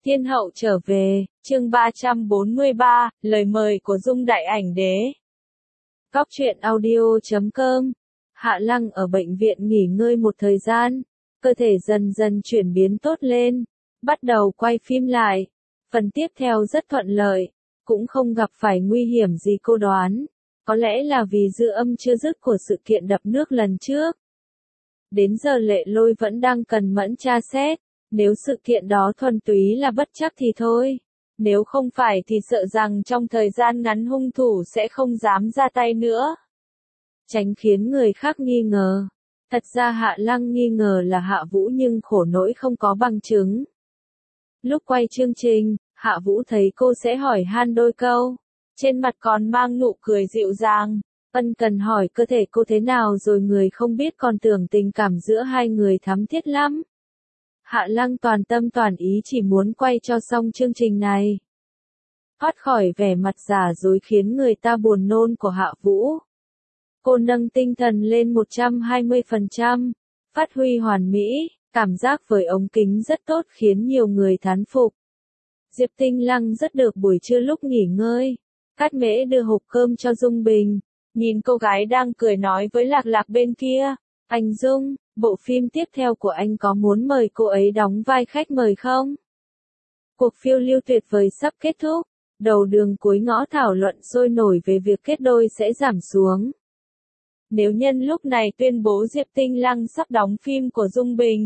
Thiên hậu trở về, chương 343, lời mời của Dung Đại Ảnh Đế. Góc truyện audio.com. Hạ Lăng ở bệnh viện nghỉ ngơi một thời gian, cơ thể dần dần chuyển biến tốt lên, bắt đầu quay phim lại. Phần tiếp theo rất thuận lợi, cũng không gặp phải nguy hiểm gì cô đoán. Có lẽ là vì dư âm chưa dứt của sự kiện đập nước lần trước. Đến giờ Lệ Lôi vẫn đang cần mẫn tra xét. Nếu sự kiện đó thuần túy là bất trắc thì thôi. Nếu không phải thì sợ rằng trong thời gian ngắn hung thủ sẽ không dám ra tay nữa. Tránh khiến người khác nghi ngờ. Thật ra Hạ Lăng nghi ngờ là Hạ Vũ nhưng khổ nỗi không có bằng chứng. Lúc quay chương trình, Hạ Vũ thấy cô sẽ hỏi han đôi câu. Trên mặt còn mang nụ cười dịu dàng. Ân cần hỏi cơ thể cô thế nào rồi người không biết còn tưởng tình cảm giữa hai người thắm thiết lắm. Hạ Lăng toàn tâm toàn ý chỉ muốn quay cho xong chương trình này. Thoát khỏi vẻ mặt giả dối khiến người ta buồn nôn của Hạ Vũ. Cô nâng tinh thần lên 120%, phát huy hoàn mỹ, cảm giác với ống kính rất tốt khiến nhiều người thán phục. Diệp Tinh Lăng rất được buổi trưa lúc nghỉ ngơi. Cát Mễ đưa hộp cơm cho Dung Bình, nhìn cô gái đang cười nói với Lạc Lạc bên kia. Anh Dung, bộ phim tiếp theo của anh có muốn mời cô ấy đóng vai khách mời không? Cuộc phiêu lưu tuyệt vời sắp kết thúc, đầu đường cuối ngõ thảo luận sôi nổi về việc kết đôi sẽ giảm xuống. Nếu nhân lúc này tuyên bố Diệp Tinh Lăng sắp đóng phim của Dung Bình,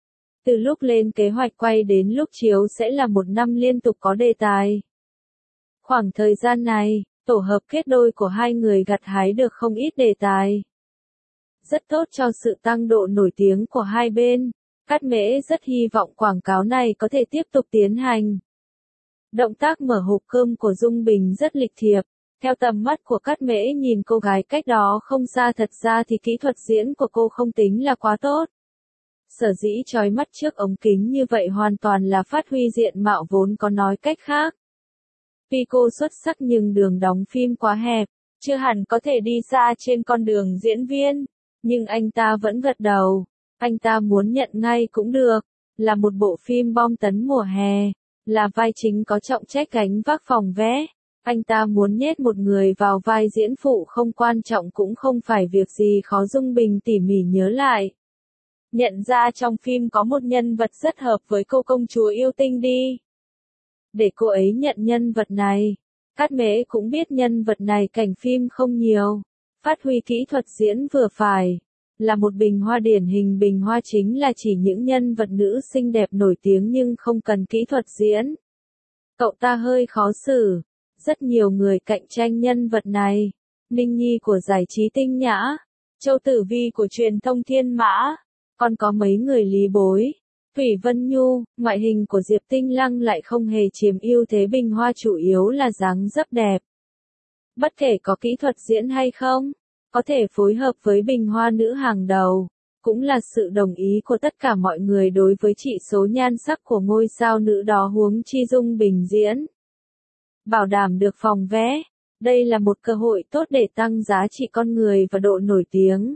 từ lúc lên kế hoạch quay đến lúc chiếu sẽ là một năm liên tục có đề tài. Khoảng thời gian này, tổ hợp kết đôi của hai người gặt hái được không ít đề tài. Rất tốt cho sự tăng độ nổi tiếng của hai bên. Cát Mễ rất hy vọng quảng cáo này có thể tiếp tục tiến hành. Động tác mở hộp cơm của Dung Bình rất lịch thiệp. Theo tầm mắt của Cát Mễ nhìn cô gái cách đó không xa, thật ra thì kỹ thuật diễn của cô không tính là quá tốt. Sở dĩ chói mắt trước ống kính như vậy hoàn toàn là phát huy diện mạo vốn có, nói cách khác. Tuy cô xuất sắc nhưng đường đóng phim quá hẹp, chưa hẳn có thể đi xa trên con đường diễn viên. Nhưng anh ta vẫn gật đầu. Anh ta muốn nhận ngay cũng được. Là một bộ phim bom tấn mùa hè. Là vai chính có trọng trách gánh vác phòng vé. Anh ta muốn nhét một người vào vai diễn phụ không quan trọng cũng không phải việc gì khó. Dung Bình tỉ mỉ nhớ lại. Nhận ra trong phim có một nhân vật rất hợp với cô công chúa yêu tinh đi. Để cô ấy nhận nhân vật này. Cát Mễ cũng biết nhân vật này cảnh phim không nhiều. Phát huy kỹ thuật diễn vừa phải. Là một bình hoa điển hình. Bình hoa chính là chỉ những nhân vật nữ xinh đẹp nổi tiếng nhưng không cần kỹ thuật diễn. Cậu ta hơi khó xử. Rất nhiều người cạnh tranh nhân vật này. Ninh Nhi của giải trí Tinh Nhã. Châu Tử Vi của truyền thông Thiên Mã. Còn có mấy người Lý Bối. Thủy Vân Nhu. Ngoại hình của Diệp Tinh Lăng lại không hề chiếm ưu thế. Bình hoa chủ yếu là dáng dấp đẹp. Bất kể có kỹ thuật diễn hay không, có thể phối hợp với bình hoa nữ hàng đầu, cũng là sự đồng ý của tất cả mọi người đối với chỉ số nhan sắc của ngôi sao nữ đó, huống chi Dung Bình diễn. Bảo đảm được phòng vé, đây là một cơ hội tốt để tăng giá trị con người và độ nổi tiếng.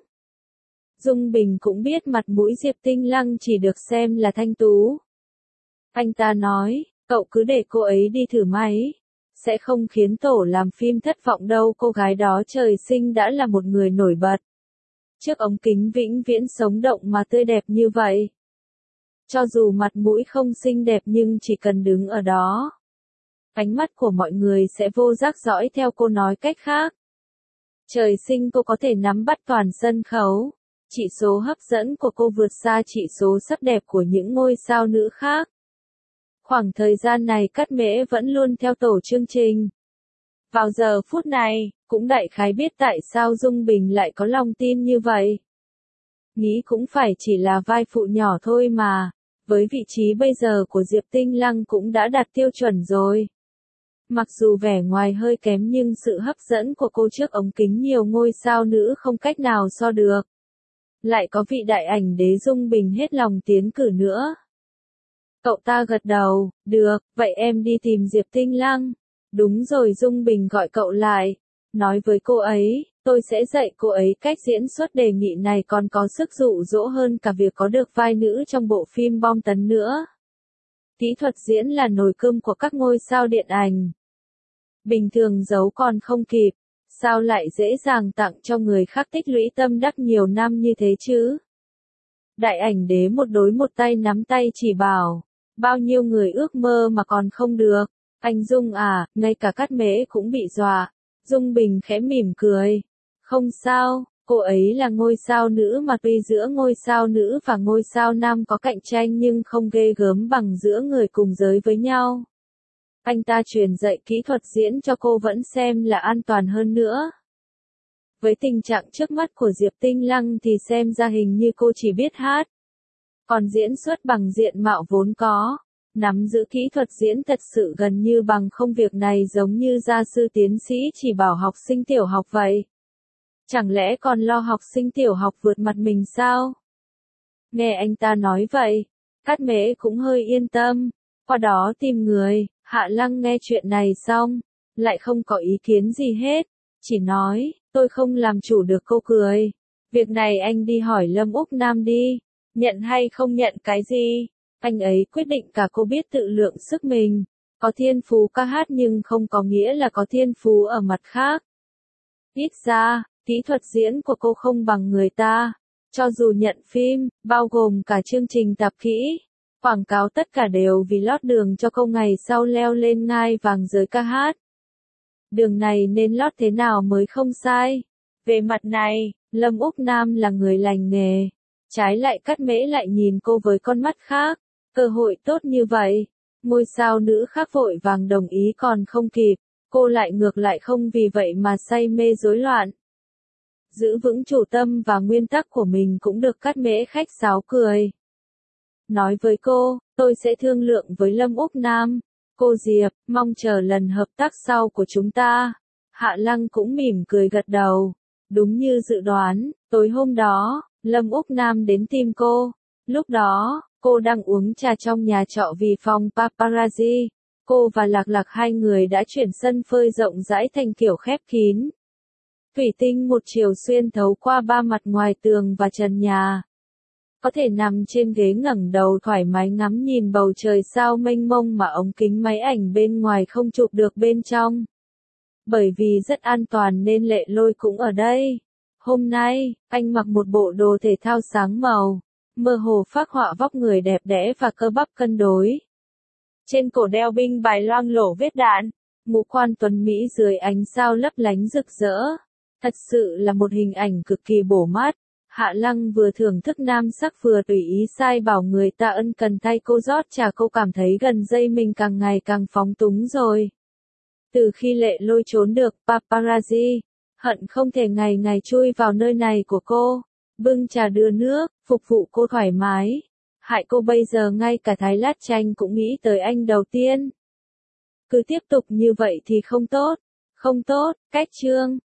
Dung Bình cũng biết mặt mũi Diệp Tinh Lăng chỉ được xem là thanh tú. Anh ta nói, cậu cứ để cô ấy đi thử máy. Sẽ không khiến tổ làm phim thất vọng đâu. Cô gái đó trời sinh đã là một người nổi bật. Trước ống kính vĩnh viễn sống động mà tươi đẹp như vậy. Cho dù mặt mũi không xinh đẹp nhưng chỉ cần đứng ở đó, ánh mắt của mọi người sẽ vô giác dõi theo cô, nói cách khác. Trời sinh cô có thể nắm bắt toàn sân khấu. Chỉ số hấp dẫn của cô vượt xa chỉ số sắc đẹp của những ngôi sao nữ khác. Khoảng thời gian này Cát Mễ vẫn luôn theo tổ chương trình. Vào giờ phút này, cũng đại khái biết tại sao Dung Bình lại có lòng tin như vậy. Nghĩ cũng phải chỉ là vai phụ nhỏ thôi mà, với vị trí bây giờ của Diệp Tinh Lăng cũng đã đạt tiêu chuẩn rồi. Mặc dù vẻ ngoài hơi kém nhưng sự hấp dẫn của cô trước ống kính nhiều ngôi sao nữ không cách nào so được. Lại có vị đại ảnh đế Dung Bình hết lòng tiến cử nữa. Cậu ta gật đầu, được, vậy em đi tìm Diệp Tinh Lăng. Đúng rồi, Dung Bình gọi cậu lại. Nói với cô ấy, tôi sẽ dạy cô ấy cách diễn xuất. Đề nghị này còn có sức dụ dỗ hơn cả việc có được vai nữ trong bộ phim bom tấn nữa. Kỹ thuật diễn là nồi cơm của các ngôi sao điện ảnh. Bình thường giấu còn không kịp, sao lại dễ dàng tặng cho người khác tích lũy tâm đắc nhiều năm như thế chứ? Đại ảnh đế một đối một tay nắm tay chỉ bảo, bao nhiêu người ước mơ mà còn không được. Anh Dung à, ngay cả Cát Mễ cũng bị dọa. Dung Bình khẽ mỉm cười. Không sao, cô ấy là ngôi sao nữ mà tuy giữa ngôi sao nữ và ngôi sao nam có cạnh tranh nhưng không ghê gớm bằng giữa người cùng giới với nhau. Anh ta truyền dạy kỹ thuật diễn cho cô vẫn xem là an toàn hơn nữa. Với tình trạng trước mắt của Diệp Tinh Lăng thì xem ra hình như cô chỉ biết hát. Còn diễn xuất bằng diện mạo vốn có. Nắm giữ kỹ thuật diễn thật sự gần như bằng không, việc này giống như gia sư tiến sĩ chỉ bảo học sinh tiểu học vậy. Chẳng lẽ còn lo học sinh tiểu học vượt mặt mình sao? Nghe anh ta nói vậy, Cát Mễ cũng hơi yên tâm, qua đó tìm người. Hạ Lăng nghe chuyện này xong, lại không có ý kiến gì hết, chỉ nói, tôi không làm chủ được. Cô cười. Việc này anh đi hỏi Lâm Úc Nam đi, nhận hay không nhận cái gì? Anh ấy quyết định cả. Cô biết tự lượng sức mình, có thiên phú ca hát nhưng không có nghĩa là có thiên phú ở mặt khác. Ít ra, kỹ thuật diễn của cô không bằng người ta, cho dù nhận phim, bao gồm cả chương trình tạp kỹ, quảng cáo tất cả đều vì lót đường cho cô ngày sau leo lên ngai vàng giới ca hát. Đường này nên lót thế nào mới không sai. Về mặt này, Lâm Úc Nam là người lành nghề, trái lại Cát Mễ lại nhìn cô với con mắt khác. Cơ hội tốt như vậy, ngôi sao nữ khác vội vàng đồng ý còn không kịp, cô lại ngược lại không vì vậy mà say mê rối loạn. Giữ vững chủ tâm và nguyên tắc của mình cũng được Cát Mễ khách sáo cười. Nói với cô, tôi sẽ thương lượng với Lâm Úc Nam. Cô Diệp, mong chờ lần hợp tác sau của chúng ta. Hạ Lăng cũng mỉm cười gật đầu. Đúng như dự đoán, tối hôm đó, Lâm Úc Nam đến tìm cô. Lúc đó, cô đang uống trà trong nhà trọ vì phòng paparazzi. Cô và Lạc Lạc hai người đã chuyển sân phơi rộng rãi thành kiểu khép kín. Thủy tinh một chiều xuyên thấu qua ba mặt ngoài tường và trần nhà. Có thể nằm trên ghế ngẩng đầu thoải mái ngắm nhìn bầu trời sao mênh mông mà ống kính máy ảnh bên ngoài không chụp được bên trong. Bởi vì rất an toàn nên Lệ Lôi cũng ở đây. Hôm nay, anh mặc một bộ đồ thể thao sáng màu, mơ hồ phác họa vóc người đẹp đẽ và cơ bắp cân đối. Trên cổ đeo binh bài loang lổ vết đạn, ngũ quan tuấn mỹ dưới ánh sao lấp lánh rực rỡ. Thật sự là một hình ảnh cực kỳ bổ mắt. Hạ Lăng vừa thưởng thức nam sắc vừa tùy ý sai bảo người ta ân cần thay cô rót trà. Cô cảm thấy gần đây mình càng ngày càng phóng túng rồi. Từ khi Lệ Lôi trốn được paparazzi, hận không thể ngày ngày chui vào nơi này của cô, bưng trà đưa nước, phục vụ cô thoải mái. Hại cô bây giờ ngay cả Thái Lát Chanh cũng nghĩ tới anh đầu tiên. Cứ tiếp tục như vậy thì không tốt. Không tốt, cách chương.